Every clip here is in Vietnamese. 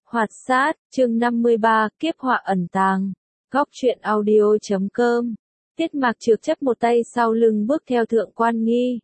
Hoạt sát, chương 53, kiếp họa ẩn tàng. Góc truyện audio.com. Tiết Mạc Trược chấp một tay sau lưng bước theo Thượng Quan Nghi.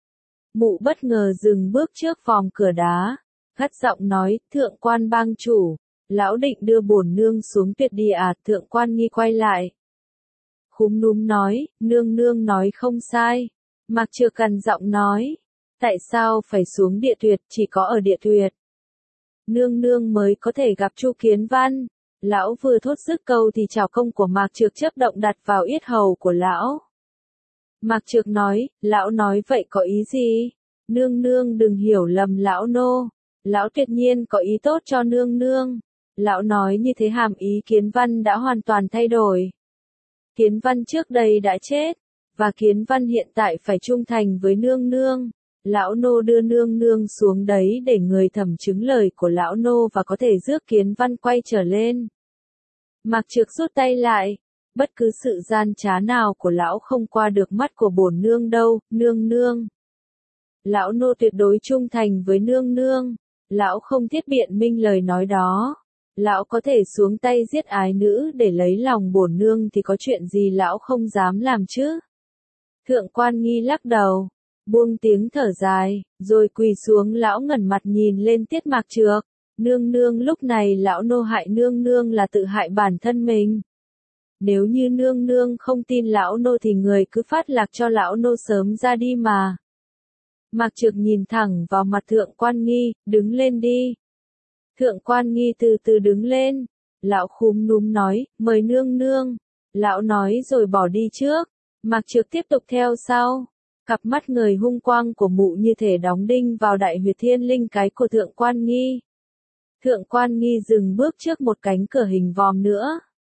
Mụ bất ngờ dừng bước trước vòng cửa đá, gắt giọng nói, Thượng Quan bang chủ, lão định đưa bổn nương xuống tuyệt địa à? Thượng Quan Nghi quay lại. Khúm núm nói, nương nương nói không sai. Mạc Trược gằn giọng nói, tại sao phải xuống địa tuyệt, chỉ có ở địa tuyệt nương nương mới có thể gặp Chu Kiến Văn. Lão vừa thốt dứt câu thì trảo công của Mạc Trược chớp động đặt vào yết hầu của lão. Mạc Trược nói, lão nói vậy có ý gì? Nương nương đừng hiểu lầm lão nô. Lão tuyệt nhiên có ý tốt cho nương nương. Lão nói như thế hàm ý Kiến Văn đã hoàn toàn thay đổi. Kiến Văn trước đây đã chết, và Kiến Văn hiện tại phải trung thành với nương nương. Lão nô đưa nương nương xuống đấy để người thẩm chứng lời của lão nô và có thể rước Kiến Văn quay trở lên. Mạc Trược rút tay lại, bất cứ sự gian trá nào của lão không qua được mắt của bổn nương đâu, nương nương. Lão nô tuyệt đối trung thành với nương nương, lão không thiết biện minh lời nói đó. Lão có thể xuống tay giết ái nữ để lấy lòng bổn nương thì có chuyện gì lão không dám làm chứ? Thượng Quan Nghi lắc đầu, buông tiếng thở dài, rồi quỳ xuống. Lão ngẩng mặt nhìn lên Tiết Mạc Trược. Nương nương, lúc này lão nô hại nương nương là tự hại bản thân mình. Nếu như nương nương không tin lão nô thì người cứ phát lạc cho lão nô sớm ra đi mà. Mạc Trược nhìn thẳng vào mặt Thượng Quan Nghi, đứng lên đi. Thượng Quan Nghi từ từ đứng lên. Lão khúm núm nói, mời nương nương. Lão nói rồi bỏ đi trước. Mạc Trược tiếp tục theo sau. Cặp mắt người hung quang của mụ như thể đóng đinh vào đại huyệt thiên linh cái của Thượng Quan Nghi. Thượng Quan Nghi dừng bước trước một cánh cửa hình vòm nữa.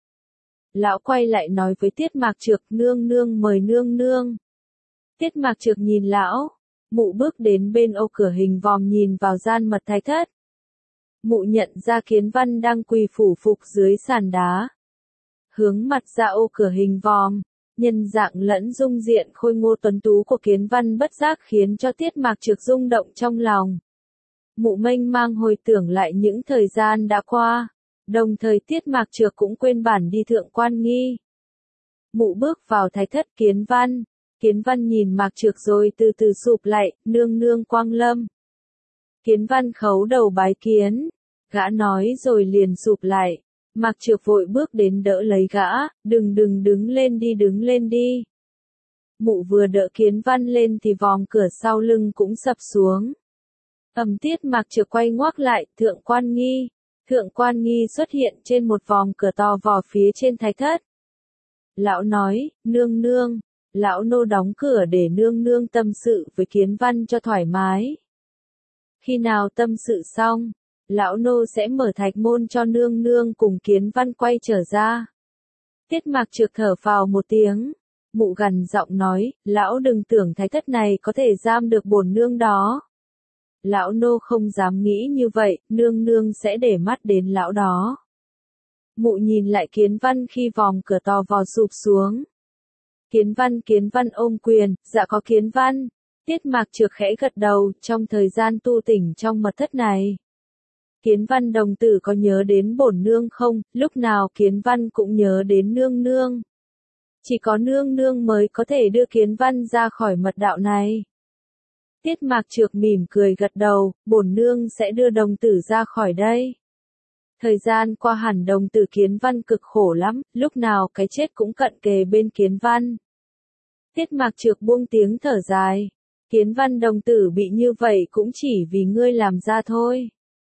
Lão quay lại nói với Tiết Mạc Trược, nương nương mời nương nương. Tiết Mạc Trược nhìn lão. Mụ bước đến bên ô cửa hình vòm nhìn vào gian mật thái thất. Mụ nhận ra Kiến Văn đang quỳ phủ phục dưới sàn đá. Hướng mặt ra ô cửa hình vòm. Nhân dạng lẫn dung diện khôi ngô tuấn tú của Kiến Văn bất giác khiến cho Tiết Mạc Trược rung động trong lòng. Mụ mênh mang hồi tưởng lại những thời gian đã qua, đồng thời Tiết Mạc Trược cũng quên bản đi Thượng Quan Nghi. Mụ bước vào thái thất Kiến Văn. Kiến Văn nhìn Mạc Trược rồi từ từ sụp lại, nương nương quang lâm. Kiến Văn khấu đầu bái kiến. Gã nói rồi liền sụp lại. Mạc Trược vội bước đến đỡ lấy gã, đừng đứng lên đi. Mụ vừa đỡ Kiến Văn lên thì vòng cửa sau lưng cũng sập xuống. Tiết Mạc Trược quay ngoác lại, Thượng Quan Nghi. Thượng Quan Nghi xuất hiện trên một vòng cửa to vò phía trên thái thất. Lão nói, nương nương, lão nô đóng cửa để nương nương tâm sự với Kiến Văn cho thoải mái. Khi nào tâm sự xong, lão nô sẽ mở thạch môn cho nương nương cùng Kiến Văn quay trở ra. Tiết Mạc Trược thở phào một tiếng. Mụ gằn giọng nói, lão đừng tưởng thái thất này có thể giam được bổn nương đó. Lão nô không dám nghĩ như vậy, nương nương sẽ để mắt đến lão đó. Mụ nhìn lại Kiến Văn khi vòng cửa to vò sụp xuống. Kiến Văn ôm quyền, dạ có Kiến Văn. Tiết Mạc Trược khẽ gật đầu, trong thời gian tu tỉnh trong mật thất này. Kiến Văn đồng tử có nhớ đến bổn nương không? Lúc nào Kiến Văn cũng nhớ đến nương nương. Chỉ có nương nương mới có thể đưa Kiến Văn ra khỏi mật đạo này. Tiết Mạc Trược mỉm cười gật đầu, bổn nương sẽ đưa đồng tử ra khỏi đây. Thời gian qua hẳn đồng tử Kiến Văn cực khổ lắm, lúc nào cái chết cũng cận kề bên Kiến Văn. Tiết Mạc Trược buông tiếng thở dài. Kiến Văn đồng tử bị như vậy cũng chỉ vì ngươi làm ra thôi.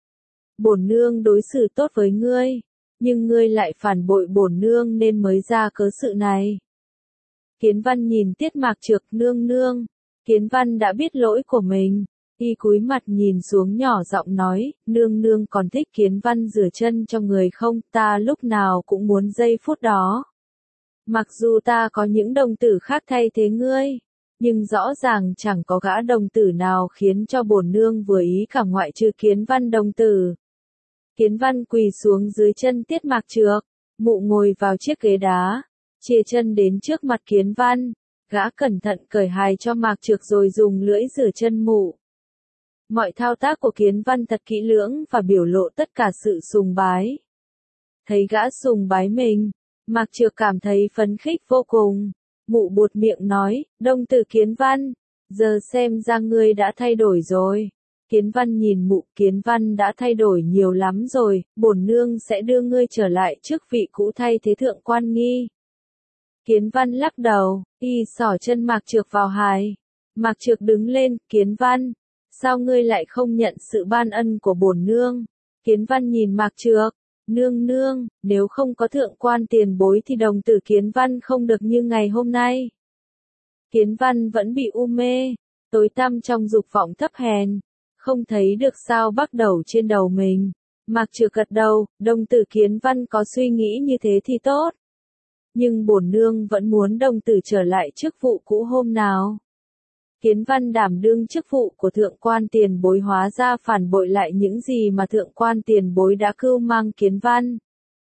Bổn nương đối xử tốt với ngươi, nhưng ngươi lại phản bội bổn nương nên mới ra cớ sự này. Kiến Văn nhìn Tiết Mạc Trược, nương nương. Kiến Văn đã biết lỗi của mình, y cúi mặt nhìn xuống nhỏ giọng nói, nương nương còn thích Kiến Văn rửa chân cho người không? Ta lúc nào cũng muốn giây phút đó. Mặc dù ta có những đồng tử khác thay thế ngươi, nhưng rõ ràng chẳng có gã đồng tử nào khiến cho bổn nương vừa ý cả ngoại trừ Kiến Văn đồng tử. Kiến Văn quỳ xuống dưới chân Tiết Mạc Trược. Mụ ngồi vào chiếc ghế đá, chìa chân đến trước mặt Kiến Văn. Gã cẩn thận cởi hài cho Mạc Trược rồi dùng lưỡi rửa chân mụ. Mọi thao tác của Kiến Văn thật kỹ lưỡng và biểu lộ tất cả sự sùng bái. Thấy gã sùng bái mình, Mạc Trược cảm thấy phấn khích vô cùng. Mụ buột miệng nói, Đông Tử Kiến Văn, giờ xem ra ngươi đã thay đổi rồi. Kiến Văn nhìn mụ, Kiến Văn đã thay đổi nhiều lắm rồi, bổn nương sẽ đưa ngươi trở lại chức vị cũ thay thế Thượng Quan Nghi. Kiến Văn lắc đầu, y xỏ chân Mạc Trược vào hài. Mạc Trược đứng lên, Kiến Văn, sao ngươi lại không nhận sự ban ân của bổn nương? Kiến Văn nhìn Mạc Trược, nương nương, nếu không có Thượng Quan tiền bối thì đồng tử Kiến Văn không được như ngày hôm nay. Kiến Văn vẫn bị u mê, tối tăm trong dục vọng thấp hèn, không thấy được sao bắt đầu trên đầu mình. Mạc Trược gật đầu, đồng tử Kiến Văn có suy nghĩ như thế thì tốt. Nhưng bổn nương vẫn muốn đồng tử trở lại chức vụ cũ hôm nào. Kiến Văn đảm đương chức vụ của Thượng Quan tiền bối hóa ra phản bội lại những gì mà Thượng Quan tiền bối đã cưu mang Kiến Văn.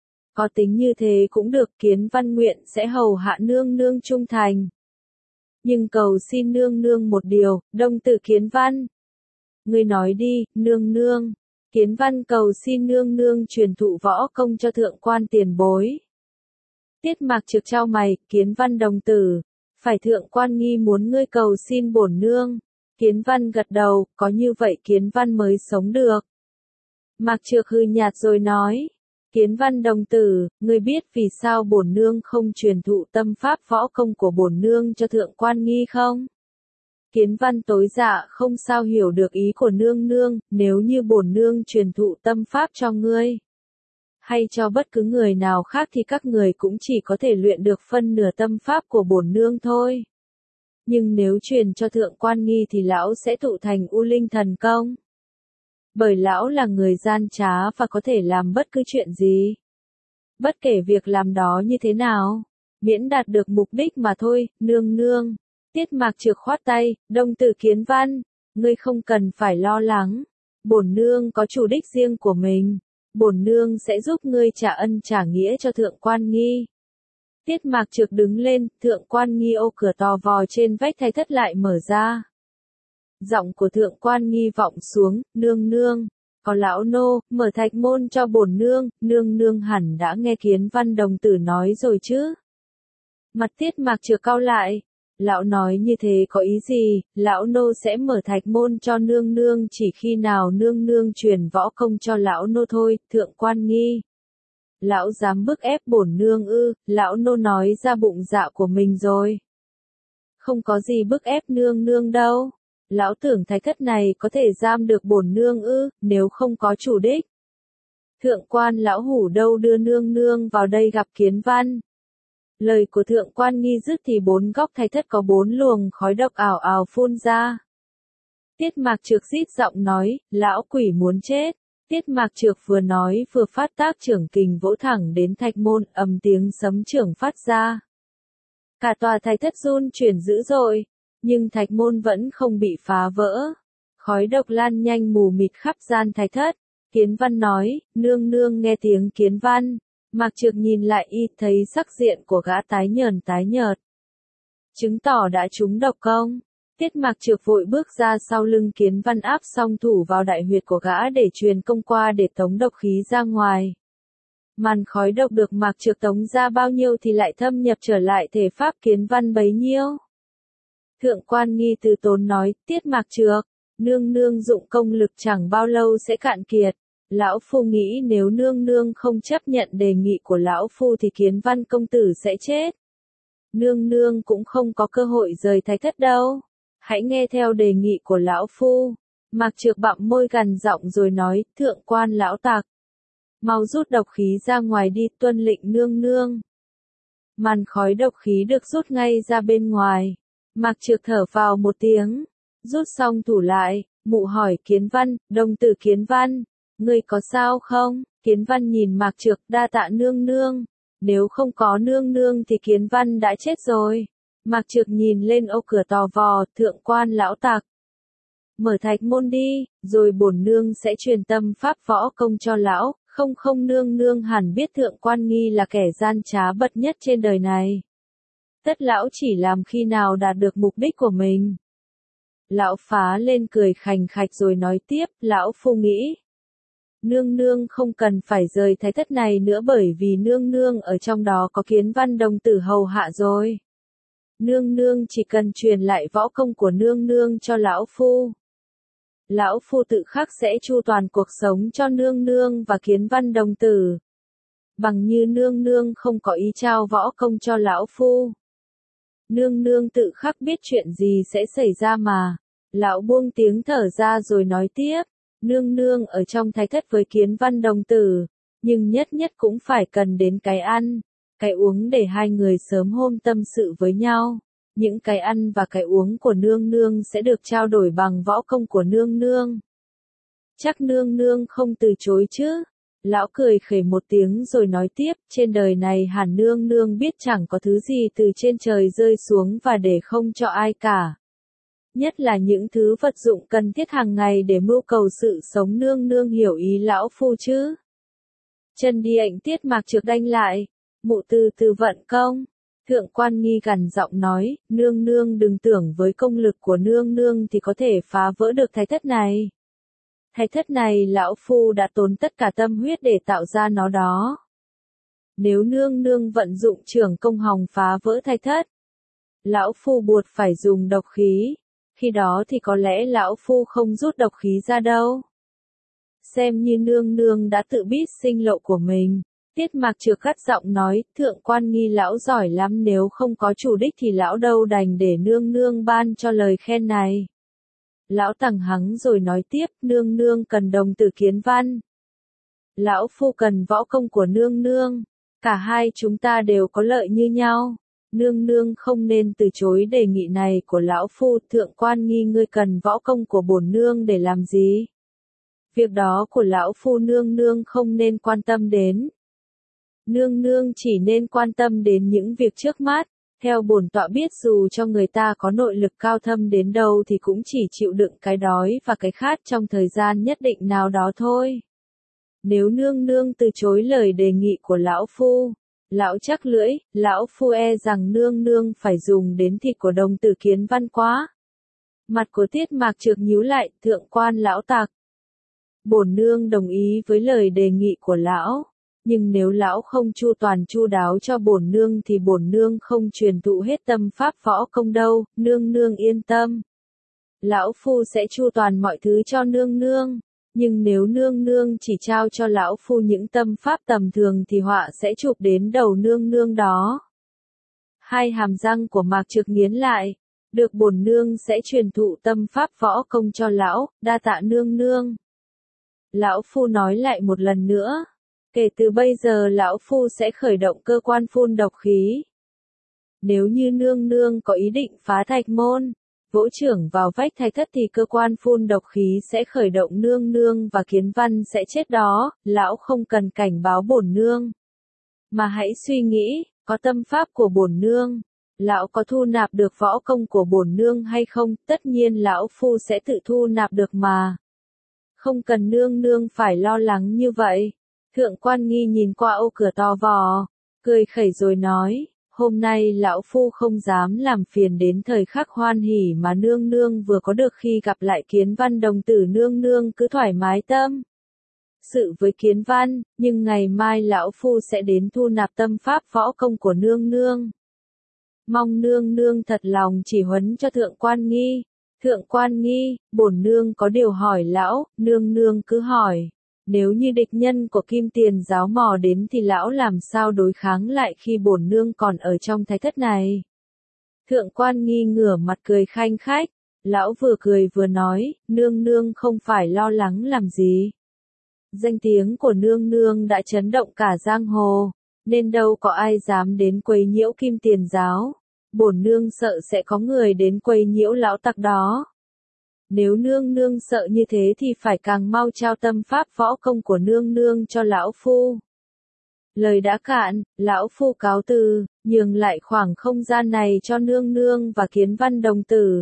Có tính như thế cũng được, Kiến Văn nguyện sẽ hầu hạ nương nương trung thành. Nhưng cầu xin nương nương một điều, đồng tử Kiến Văn. Ngươi nói đi, nương nương. Kiến Văn cầu xin nương nương truyền thụ võ công cho Thượng Quan tiền bối. Tiết Mạc Trược trao mày, Kiến Văn đồng tử. Phải Thượng Quan Nghi muốn ngươi cầu xin bổn nương. Kiến Văn gật đầu, có như vậy Kiến Văn mới sống được. Mạc Trược hừ nhạt rồi nói. Kiến Văn đồng tử, ngươi biết vì sao bổn nương không truyền thụ tâm pháp võ công của bổn nương cho Thượng Quan Nghi không? Kiến Văn tối dạ không sao hiểu được ý của nương nương, nếu như bổn nương truyền thụ tâm pháp cho ngươi, hay cho bất cứ người nào khác thì các người cũng chỉ có thể luyện được phân nửa tâm pháp của bổn nương thôi. Nhưng nếu truyền cho Thượng Quan Nghi thì lão sẽ tụ thành U Linh thần công. Bởi lão là người gian trá và có thể làm bất cứ chuyện gì. Bất kể việc làm đó như thế nào, miễn đạt được mục đích mà thôi, nương nương. Tiết Mạc Trược khoát tay, đồng tử Kiến Văn, ngươi không cần phải lo lắng. Bổn nương có chủ đích riêng của mình. Bổn nương sẽ giúp ngươi trả ân trả nghĩa cho Thượng Quan Nghi. Tiết Mạc Trược đứng lên, Thượng Quan Nghi ô cửa tò vò trên vách thay thất lại mở ra. Giọng của Thượng Quan Nghi vọng xuống, nương nương, có lão nô, mở thạch môn cho bổn nương, nương nương hẳn đã nghe Kiến Văn đồng tử nói rồi chứ. Mặt Tiết Mạc Trược cau lại, lão nói như thế có ý gì, lão nô sẽ mở thạch môn cho nương nương chỉ khi nào nương nương truyền võ công cho lão nô thôi, Thượng Quan Nghi. Lão dám bức ép bổn nương ư, lão nô nói ra bụng dạ của mình rồi. Không có gì bức ép nương nương đâu. Lão tưởng thái thất này có thể giam được bổn nương ư, nếu không có chủ đích. Thượng Quan lão hủ đâu đưa nương nương vào đây gặp Kiến Văn. Lời của Thượng Quan Nghi dứt thì bốn góc thái thất có bốn luồng khói độc ảo ảo phun ra. Tiết Mạc Trược rít giọng nói, lão quỷ muốn chết. Tiết Mạc Trược vừa nói vừa phát tác trưởng kình vỗ thẳng đến thạch môn, ầm tiếng sấm trưởng phát ra. Cả tòa thái thất run chuyển dữ dội, nhưng thạch môn vẫn không bị phá vỡ. Khói độc lan nhanh mù mịt khắp gian thái thất. Kiến Văn nói, nương nương nghe tiếng Kiến Văn. Mạc Trược nhìn lại y thấy sắc diện của gã tái nhợt. Chứng tỏ đã trúng độc công. Tiết Mạc Trược vội bước ra sau lưng Kiến Văn áp song thủ vào đại huyệt của gã để truyền công qua để tống độc khí ra ngoài. Màn khói độc được Mạc Trược tống ra bao nhiêu thì lại thâm nhập trở lại thể pháp Kiến Văn bấy nhiêu. Thượng Quan Nghi từ tốn nói, Tiết Mạc Trược, nương nương dụng công lực chẳng bao lâu sẽ cạn kiệt. Lão Phu nghĩ nếu nương nương không chấp nhận đề nghị của Lão Phu thì Kiến Văn công tử sẽ chết. Nương nương cũng không có cơ hội rời thái thất đâu. Hãy nghe theo đề nghị của Lão Phu. Mạc Trược bặm môi gằn giọng rồi nói, Thượng Quan lão tặc. Mau rút độc khí ra ngoài đi, tuân lệnh nương nương. Màn khói độc khí được rút ngay ra bên ngoài. Mạc Trược thở vào một tiếng. Rút xong thủ lại, mụ hỏi Kiến Văn, đồng tử Kiến Văn. Ngươi có sao không? Kiến Văn nhìn Mạc Trược, đa tạ nương nương. Nếu không có nương nương thì Kiến Văn đã chết rồi. Mạc Trược nhìn lên ô cửa tò vò, Thượng Quan lão tặc. Mở thạch môn đi, rồi bổn nương sẽ truyền tâm pháp võ công cho lão, không nương nương hẳn biết Thượng Quan Nghi là kẻ gian trá bậc nhất trên đời này. Tất lão chỉ làm khi nào đạt được mục đích của mình. Lão phá lên cười khành khạch rồi nói tiếp, lão phu nghĩ. Nương nương không cần phải rời thái thất này nữa bởi vì nương nương ở trong đó có Kiến Văn đồng tử hầu hạ rồi. Nương nương chỉ cần truyền lại võ công của nương nương cho lão phu. Lão phu tự khắc sẽ chu toàn cuộc sống cho nương nương và Kiến Văn đồng tử. Bằng như nương nương không có ý trao võ công cho lão phu. Nương nương tự khắc biết chuyện gì sẽ xảy ra mà. Lão buông tiếng thở ra rồi nói tiếp. Nương nương ở trong thái thất với Kiến Văn đồng tử. Nhưng nhất nhất cũng phải cần đến cái ăn, cái uống để hai người sớm hôm tâm sự với nhau. Những cái ăn và cái uống của nương nương sẽ được trao đổi bằng võ công của nương nương. Chắc nương nương không từ chối chứ? Lão cười khẩy một tiếng rồi nói tiếp, trên đời này hẳn nương nương biết chẳng có thứ gì từ trên trời rơi xuống và để không cho ai cả. Nhất là những thứ vật dụng cần thiết hàng ngày để mưu cầu sự sống nương nương hiểu ý lão phu chứ. Chân đi ảnh Tiết Mạc Trực đanh lại, mụ từ từ vận công. Thượng Quan Nghi gằn giọng nói, nương nương đừng tưởng với công lực của nương nương thì có thể phá vỡ được thái thất này. Thái thất này lão phu đã tốn tất cả tâm huyết để tạo ra nó đó. Nếu nương nương vận dụng trưởng công hòng phá vỡ thái thất, lão phu buộc phải dùng độc khí, khi đó thì có lẽ lão phu không rút độc khí ra đâu. Xem như nương nương đã tự biết sinh lộ của mình. Tiết Mạc Trực cắt giọng nói, Thượng Quan Nghi lão giỏi lắm, nếu không có chủ đích thì lão đâu đành để nương nương ban cho lời khen này. Lão tằng hắng rồi nói tiếp, nương nương cần đồng tử Kiến Văn. Lão phu cần võ công của nương nương. Cả hai chúng ta đều có lợi như nhau. Nương nương không nên từ chối đề nghị này của lão phu. Thượng Quan Nghi, ngươi cần võ công của bổn nương để làm gì? Việc đó của lão phu nương nương không nên quan tâm đến. Nương nương chỉ nên quan tâm đến những việc trước mắt. Theo bổn tọa biết dù cho người ta có nội lực cao thâm đến đâu thì cũng chỉ chịu đựng cái đói và cái khát trong thời gian nhất định nào đó thôi. Nếu nương nương từ chối lời đề nghị của lão phu, lão chắc lưỡi, lão phu e rằng nương nương phải dùng đến thịt của đồng tử Kiến Văn quá. Mặt của Tiết Mạc Trực nhíu lại, Thượng Quan lão tặc. Bổn nương đồng ý với lời đề nghị của lão. Nhưng nếu lão không chu toàn chu đáo cho bổn nương thì bổn nương không truyền thụ hết tâm pháp võ công đâu, nương nương yên tâm. Lão phu sẽ chu toàn mọi thứ cho nương nương, nhưng nếu nương nương chỉ trao cho lão phu những tâm pháp tầm thường thì họa sẽ chụp đến đầu nương nương đó. Hai hàm răng của Mạc Trực nghiến lại, được bổn nương sẽ truyền thụ tâm pháp võ công cho lão, đa tạ nương nương. Lão phu nói lại một lần nữa. Kể từ bây giờ lão phu sẽ khởi động cơ quan phun độc khí. Nếu như nương nương có ý định phá thạch môn, vỗ chưởng vào vách thái thất thì cơ quan phun độc khí sẽ khởi động, nương nương và Kiến Văn sẽ chết đó, lão không cần cảnh báo bổn nương. Mà hãy suy nghĩ, có tâm pháp của bổn nương, lão có thu nạp được võ công của bổn nương hay không, tất nhiên lão phu sẽ tự thu nạp được mà. Không cần nương nương phải lo lắng như vậy. Thượng Quan Nghi nhìn qua ô cửa to vò, cười khẩy rồi nói, hôm nay lão phu không dám làm phiền đến thời khắc hoan hỉ mà nương nương vừa có được khi gặp lại Kiến Văn đồng tử, nương nương cứ thoải mái tâm sự với Kiến Văn, nhưng ngày mai lão phu sẽ đến thu nạp tâm pháp võ công của nương nương. Mong nương nương thật lòng chỉ huấn cho Thượng Quan Nghi. Thượng Quan Nghi, bổn nương có điều hỏi lão, nương nương cứ hỏi. Nếu như địch nhân của Kim Tiền giáo mò đến thì lão làm sao đối kháng lại khi bổn nương còn ở trong thái thất này? Thượng Quan Nghi ngửa mặt cười khanh khách, lão vừa cười vừa nói, nương nương không phải lo lắng làm gì. Danh tiếng của nương nương đã chấn động cả giang hồ, nên đâu có ai dám đến quấy nhiễu Kim Tiền giáo. Bổn nương sợ sẽ có người đến quấy nhiễu lão tặc đó. Nếu nương nương sợ như thế thì phải càng mau trao tâm pháp võ công của nương nương cho lão phu. Lời đã cạn, lão phu cáo từ, nhường lại khoảng không gian này cho nương nương và Kiến Văn đồng tử.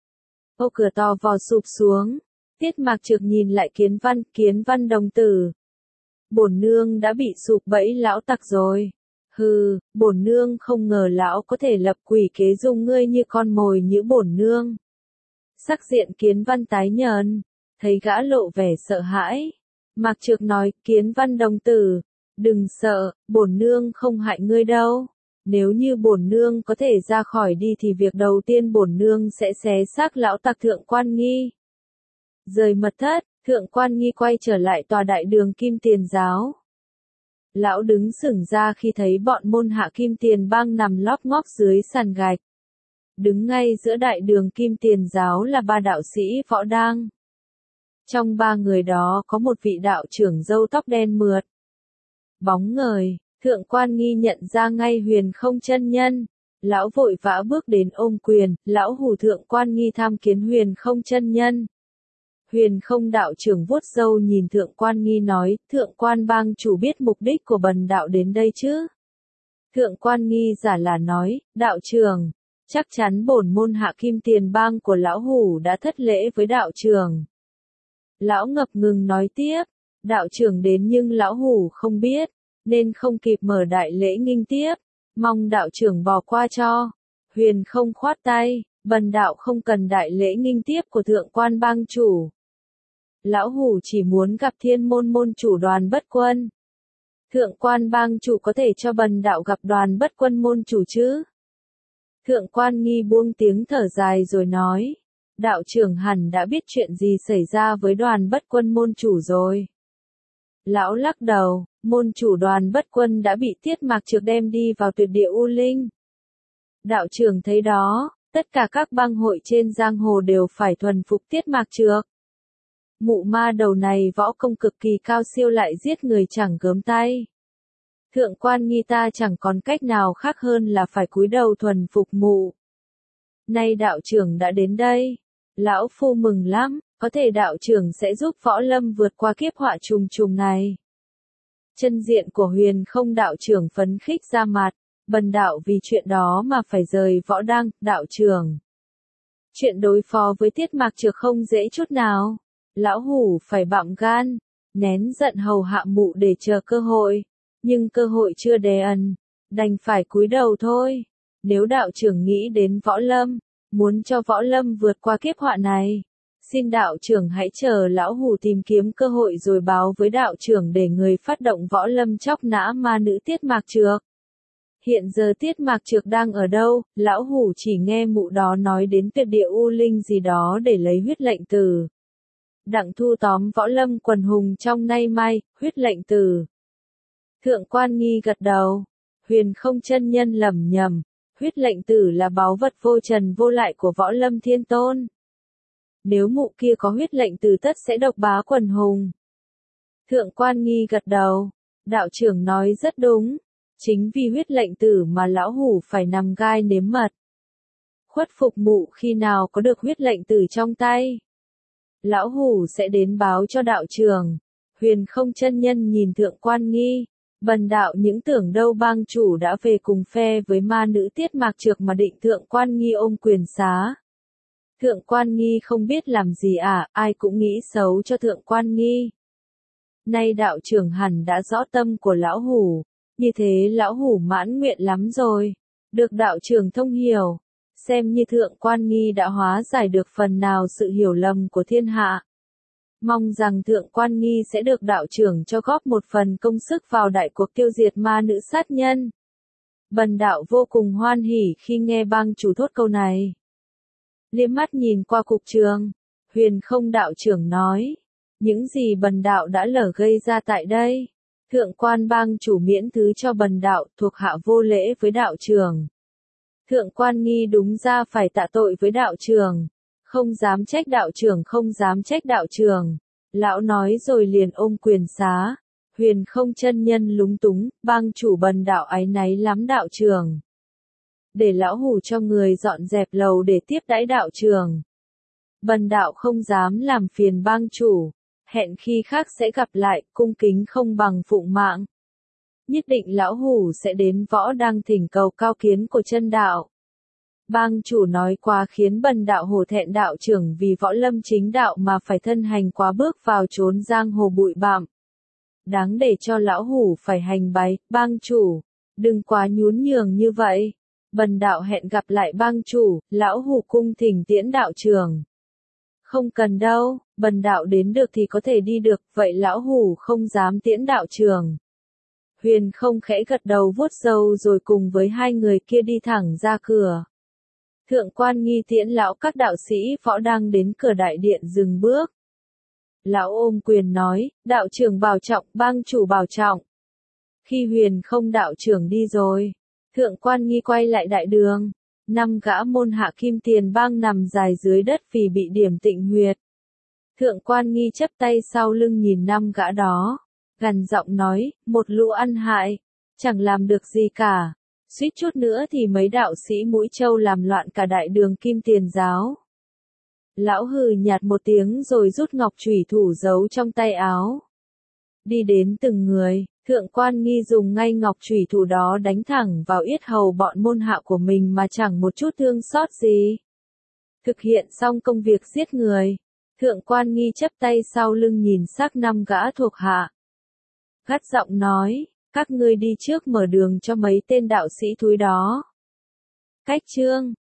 Ô cửa to vò sụp xuống, Tiết Mạc Trực nhìn lại Kiến Văn đồng tử. Bổn nương đã bị sụp bẫy lão tặc rồi. Hừ, bổn nương không ngờ lão có thể lập quỷ kế dùng ngươi như con mồi như bổn nương. Sắc diện Kiến Văn tái nhợt, thấy gã lộ vẻ sợ hãi. Mạc Trược nói, Kiến Văn đồng tử, đừng sợ, bổn nương không hại ngươi đâu. Nếu như bổn nương có thể ra khỏi đi thì việc đầu tiên bổn nương sẽ xé xác lão tặc Thượng Quan Nghi. Rời mật thất, Thượng Quan Nghi quay trở lại tòa đại đường Kim Tiền giáo. Lão đứng sững ra khi thấy bọn môn hạ Kim Tiền bang nằm lóp ngóp dưới sàn gạch. Đứng ngay giữa đại đường Kim Tiền giáo là ba đạo sĩ võ đang. Trong ba người đó có một vị đạo trưởng râu tóc đen mượt. Bóng ngời, Thượng Quan Nghi nhận ra ngay Huyền Không chân nhân. Lão vội vã bước đến ôm quyền, lão hù Thượng Quan Nghi tham kiến Huyền Không chân nhân. Huyền Không đạo trưởng vuốt râu nhìn Thượng Quan Nghi nói, Thượng Quan bang chủ biết mục đích của bần đạo đến đây chứ? Thượng Quan Nghi giả là nói, đạo trưởng, chắc chắn bổn môn hạ Kim Tiền bang của lão hủ đã thất lễ với đạo trưởng. Lão ngập ngừng nói tiếp, đạo trưởng đến nhưng lão hủ không biết, nên không kịp mở đại lễ nghinh tiếp, mong đạo trưởng bỏ qua cho. Huyền Không khoát tay, bần đạo không cần đại lễ nghinh tiếp của Thượng Quan bang chủ. Lão hủ chỉ muốn gặp Thiên môn môn chủ Đoàn Bất Quân. Thượng Quan bang chủ có thể cho bần đạo gặp Đoàn Bất Quân môn chủ chứ? Thượng Quan Nghi buông tiếng thở dài rồi nói, đạo trưởng hẳn đã biết chuyện gì xảy ra với Đoàn Bất Quân môn chủ rồi. Lão lắc đầu, môn chủ Đoàn Bất Quân đã bị Tiết Mạc Trược đem đi vào tuyệt địa U Linh. Đạo trưởng thấy đó, tất cả các bang hội trên giang hồ đều phải thuần phục Tiết Mạc Trược. Mụ ma đầu này võ công cực kỳ cao siêu lại giết người chẳng gớm tay. Thượng Quan Nghi ta chẳng còn cách nào khác hơn là phải cúi đầu thuần phục mụ. Nay đạo trưởng đã đến đây. Lão phu mừng lắm, có thể đạo trưởng sẽ giúp võ lâm vượt qua kiếp họa trùng trùng này. Chân diện của Huyền Không đạo trưởng phấn khích ra mặt, bần đạo vì chuyện đó mà phải rời võ đăng, đạo trưởng. Chuyện đối phó với Tiết Mạc Trược không dễ chút nào. Lão hủ phải bặm gan, nén giận hầu hạ mụ để chờ cơ hội. Nhưng cơ hội chưa đến, đành phải cúi đầu thôi. Nếu đạo trưởng nghĩ đến võ lâm, muốn cho võ lâm vượt qua kiếp họa này, xin đạo trưởng hãy chờ lão hủ tìm kiếm cơ hội rồi báo với đạo trưởng để người phát động võ lâm chóc nã ma nữ Tiết Mạc Trược. Hiện giờ Tiết Mạc Trược đang ở đâu? Lão hủ chỉ nghe mụ đó nói đến tuyệt địa U Linh gì đó để lấy huyết lệnh tử. Đặng thu tóm võ lâm quần hùng trong nay mai, huyết lệnh tử. Thượng Quan Nghi gật đầu. Huyền Không chân nhân lẩm nhẩm, huyết lệnh tử là báu vật vô trần vô lại của võ lâm thiên tôn. Nếu mụ kia có huyết lệnh tử tất sẽ độc bá quần hùng. Thượng Quan Nghi gật đầu. Đạo trưởng nói rất đúng. Chính vì huyết lệnh tử mà lão hủ phải nằm gai nếm mật. Khuất phục mụ khi nào có được huyết lệnh tử trong tay. Lão hủ sẽ đến báo cho đạo trưởng. Huyền Không chân nhân nhìn Thượng Quan Nghi. Bần đạo những tưởng đâu bang chủ đã về cùng phe với ma nữ Tiết Mạc Trược mà định Thượng Quan Nghi ôm quyền xá. Thượng Quan Nghi không biết làm gì à, ai cũng nghĩ xấu cho Thượng Quan Nghi. Nay đạo trưởng hẳn đã rõ tâm của lão hủ, như thế lão hủ mãn nguyện lắm rồi. Được đạo trưởng thông hiểu, xem như Thượng Quan Nghi đã hóa giải được phần nào sự hiểu lầm của thiên hạ. Mong rằng Thượng Quan Nghi sẽ được đạo trưởng cho góp một phần công sức vào đại cuộc tiêu diệt ma nữ sát nhân. Bần đạo vô cùng hoan hỉ khi nghe bang chủ thốt câu này. Liếc mắt nhìn qua cục trường, Huyền Không đạo trưởng nói, những gì bần đạo đã lỡ gây ra tại đây, Thượng Quan bang chủ miễn thứ cho bần đạo, thuộc hạ vô lễ với đạo trưởng. Thượng Quan Nghi đúng ra phải tạ tội với đạo trưởng. Không dám trách đạo trưởng, không dám trách đạo trưởng. Lão nói rồi liền ôm quyền xá. Huyền Không chân nhân lúng túng, bang chủ bần đạo áy náy lắm đạo trưởng. Để lão hủ cho người dọn dẹp lầu để tiếp đãi đạo trưởng. Bần đạo không dám làm phiền bang chủ. Hẹn khi khác sẽ gặp lại, cung kính không bằng phụng mạng. Nhất định lão hủ sẽ đến võ đăng thỉnh cầu cao kiến của chân đạo. Bang chủ nói quá khiến bần đạo hổ thẹn đạo trưởng vì võ lâm chính đạo mà phải thân hành quá bước vào chốn giang hồ bụi bặm. Đáng để cho lão hủ phải hành bái, bang chủ, đừng quá nhún nhường như vậy. Bần đạo hẹn gặp lại bang chủ, lão hủ cung thỉnh tiễn đạo trưởng. Không cần đâu, bần đạo đến được thì có thể đi được, vậy lão hủ không dám tiễn đạo trưởng. Huyền không khẽ gật đầu vuốt râu rồi cùng với hai người kia đi thẳng ra cửa. Thượng quan nghi tiễn lão các đạo sĩ võ đang đến cửa đại điện dừng bước. Lão ôm quyền nói, đạo trưởng bảo trọng, bang chủ bảo trọng. Khi huyền không đạo trưởng đi rồi, thượng quan nghi quay lại đại đường. 5 gã môn hạ kim tiền bang nằm dài dưới đất vì bị điểm tịnh huyệt. Thượng quan nghi chắp tay sau lưng nhìn 5 gã đó, gằn giọng nói, một lũ ăn hại, chẳng làm được gì cả. Suýt chút nữa thì mấy đạo sĩ Mũi Châu làm loạn cả đại đường kim tiền giáo. Lão hừ nhạt một tiếng rồi rút ngọc chủy thủ giấu trong tay áo. Đi đến từng người, thượng quan nghi dùng ngay ngọc chủy thủ đó đánh thẳng vào yết hầu bọn môn hạ của mình mà chẳng một chút thương xót gì. Thực hiện xong công việc giết người, thượng quan nghi chắp tay sau lưng nhìn xác 5 gã thuộc hạ. Gắt giọng nói, các ngươi đi trước mở đường cho mấy tên đạo sĩ thúi đó. Cách chương